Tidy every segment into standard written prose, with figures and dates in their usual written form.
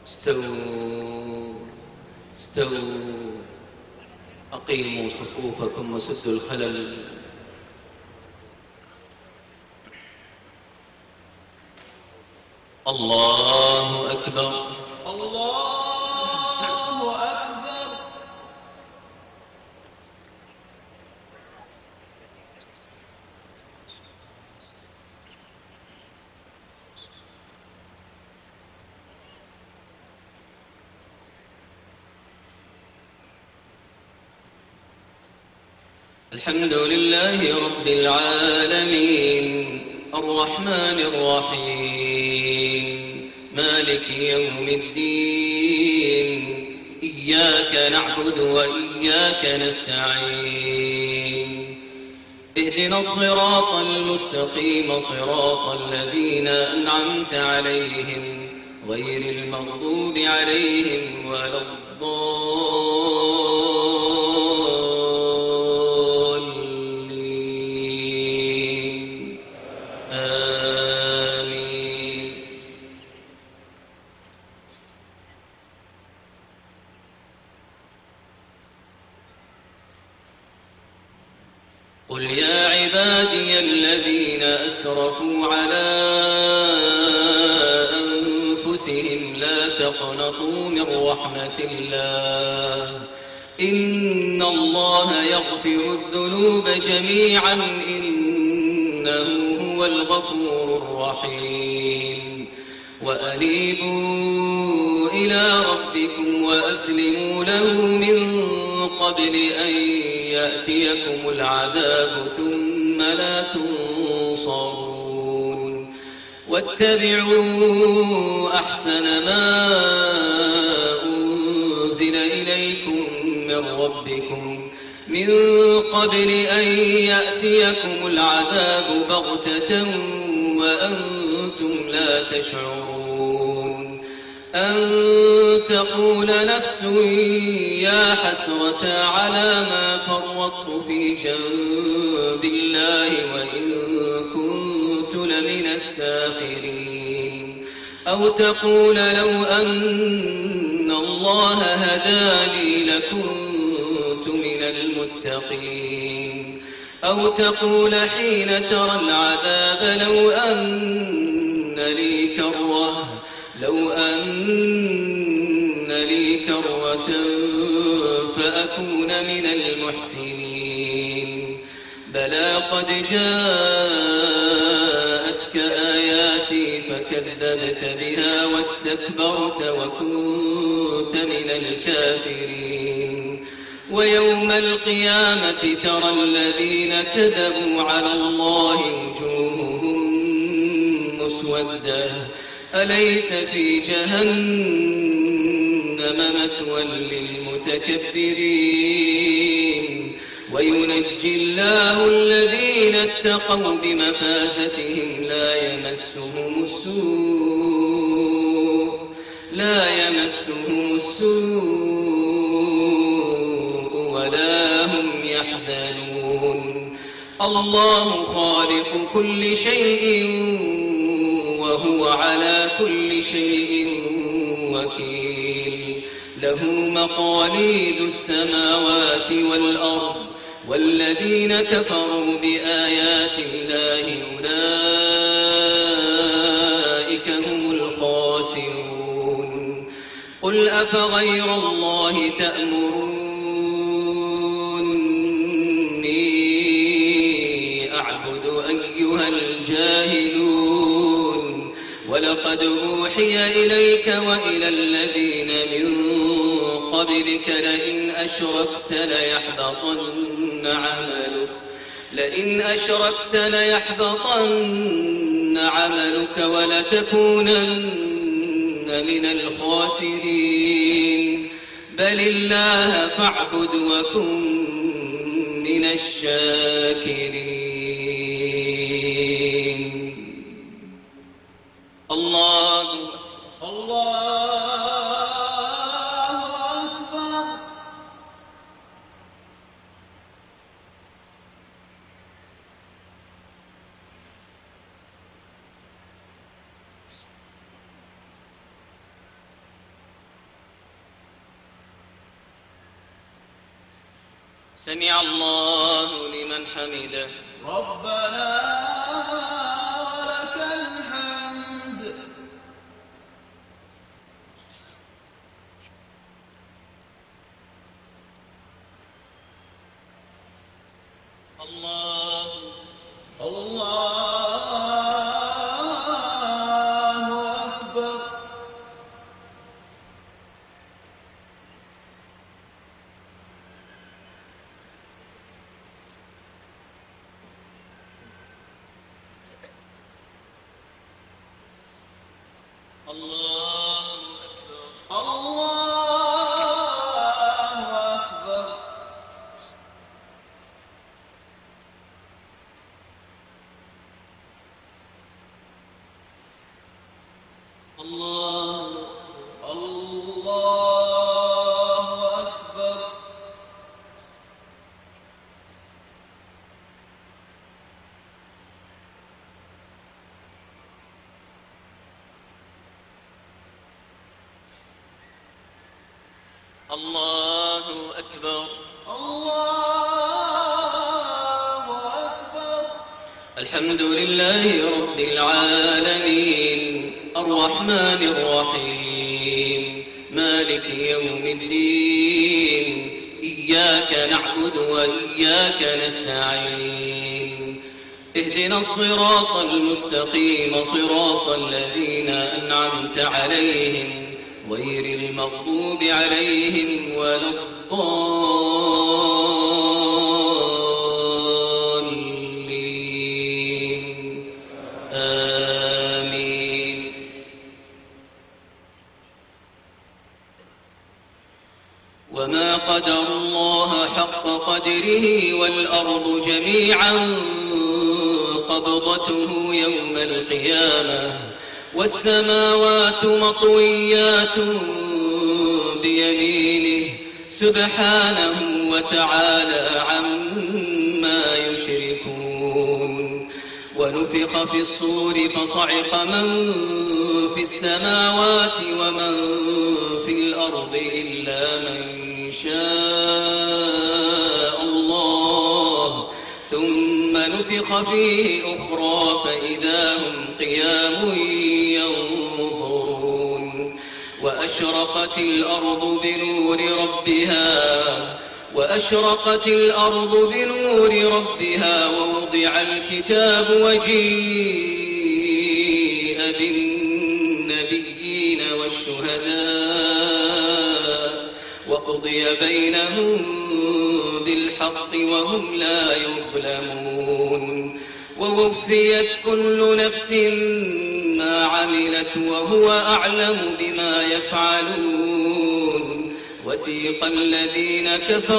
استووا استووا، أقيموا صفوفكم وسدوا الخلل. الله أكبر. الله أكبر. الحمد لله رب العالمين، الرحمن الرحيم، مالك يوم الدين، إياك نعبد وإياك نستعين، اهدنا الصراط المستقيم، صراط الذين أنعمت عليهم غير المغضوب عليهم ولا الضالين. آمين. قل يا عبادي الذين أسرفوا على أنفسهم لا تقنطوا من رحمة الله، إن الله يغفر الذنوب جميعا إنه هو الغفور الرحيم. وأنيبوا إلى ربكم وأسلموا له من قبل أن يأتيكم العذاب ثم لا تنصرون. واتبعوا أحسن ما أنزل إليكم من ربكم من قبل أن يأتيكم العذاب بغتة وأنتم لا تشعرون، أن تقول نفس يا حسرة على ما فرطت في جنب الله وإن كنت لمن الساخرين، أو تقول لو أن الله هداني لكنت من المتقين، أو تقول حين ترى العذاب لو أن لي كروة فأكون من المحسنين. بلى قد جاءتك آياتي فكذبت بها واستكبرت وكنت من الكافرين. ويوم القيامة ترى الذين كذبوا على الله وجوههم مسودة، أليس في جهنم مثوى للمتكبرين. وينجي الله الذين اتقوا بمفازتهم لا يمسهم السوء ولا هم يحزنون. الله خالق كل شيء وهو على كل شيء وكيل. له مقاليد السماوات والأرض، والذين كفروا بآيات الله أولئك هم الخاسرون. قل أفغير الله تأمروني أعبد أيها الجاهلون؟ ولقد أوحي إليك وإلى الذين من قبلك لئن أشركت ليحبطن عملك ولتكونن من الخاسرين. بل الله فاعبد وكن من الشاكرين. الله أكبر. سمع الله لمن حمده. ربنا ولك الحمد. الله أكبر. الله أكبر. الله أكبر. الله أكبر. الله أكبر. الله أكبر. الحمد لله رب العالمين الرحمن الرحيم مالك يوم الدين إياك نعبد وإياك نستعين اهدنا الصراط المستقيم صراط الذين أنعمت عليهم غير المغضوب عليهم ولا الضالين آمين. وما قدر الله حق قدره والأرض جميعا قبضته يوم القيامة والسماوات مطويات بيمينه سبحانه وتعالى عما يشركون. ونفخ في الصور فصعق من في السماوات ومن في الأرض إلا من شاء الله ثم نفخ فيه أخرى فإذا هم قيام ينظرون. وأشرقت الأرض بنور ربها ووضع الكتاب وجيء بالنبيين والشهداء وقضي بينهم بالحق وهم لا يظلمون. ووفيت كل نفس ما عملت وهو أعلم بما يفعلون. وسيق الذين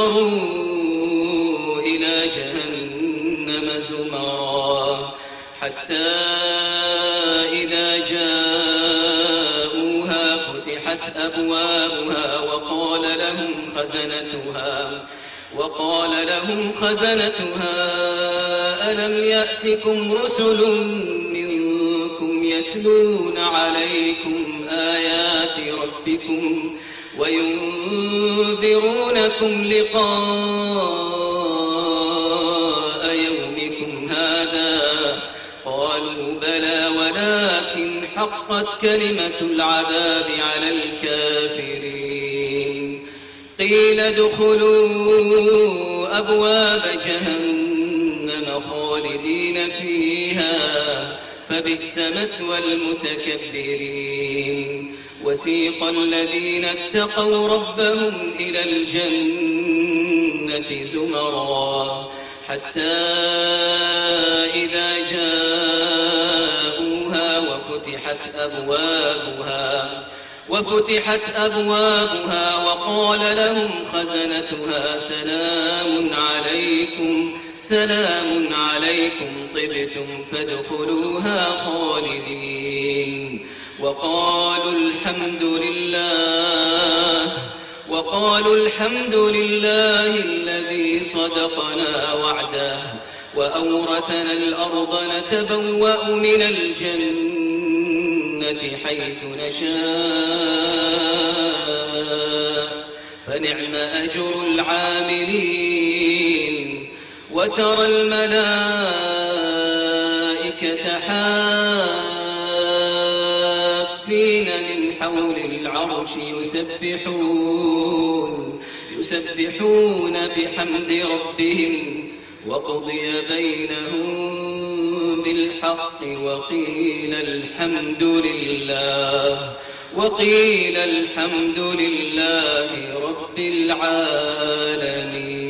كفروا إلى جهنم زمرا حتى إذا جاءوها فتحت أبوابها وقال لهم خزنتها ألم يأتكم رسل منكم يتلون عليكم آيات ربكم وينذرونكم لقاء يومكم هذا قالوا بلى ولكن حقت كلمة العذاب على الكافرين. قيل ادخلوا أبواب جهنم خالدين فيها فبئس مثوى المتكبرين. وسيق الذين اتقوا ربهم إلى الجنة زمرا حتى إذا جاءوها وفتحت أبوابها وقال لهم خزنتها سلام عليكم طبتم فادخلوها خالدين. وقالوا الحمد لله الذي صدقنا وعده وأورثنا الأرض نتبوأ من الجنة حيث نشاء فنعم أجر العاملين. وترى الملائكة حافين من حول العرش يسبحون بحمد ربهم وقضي بينهم بالحق وقيل الحمد لله رب العالمين.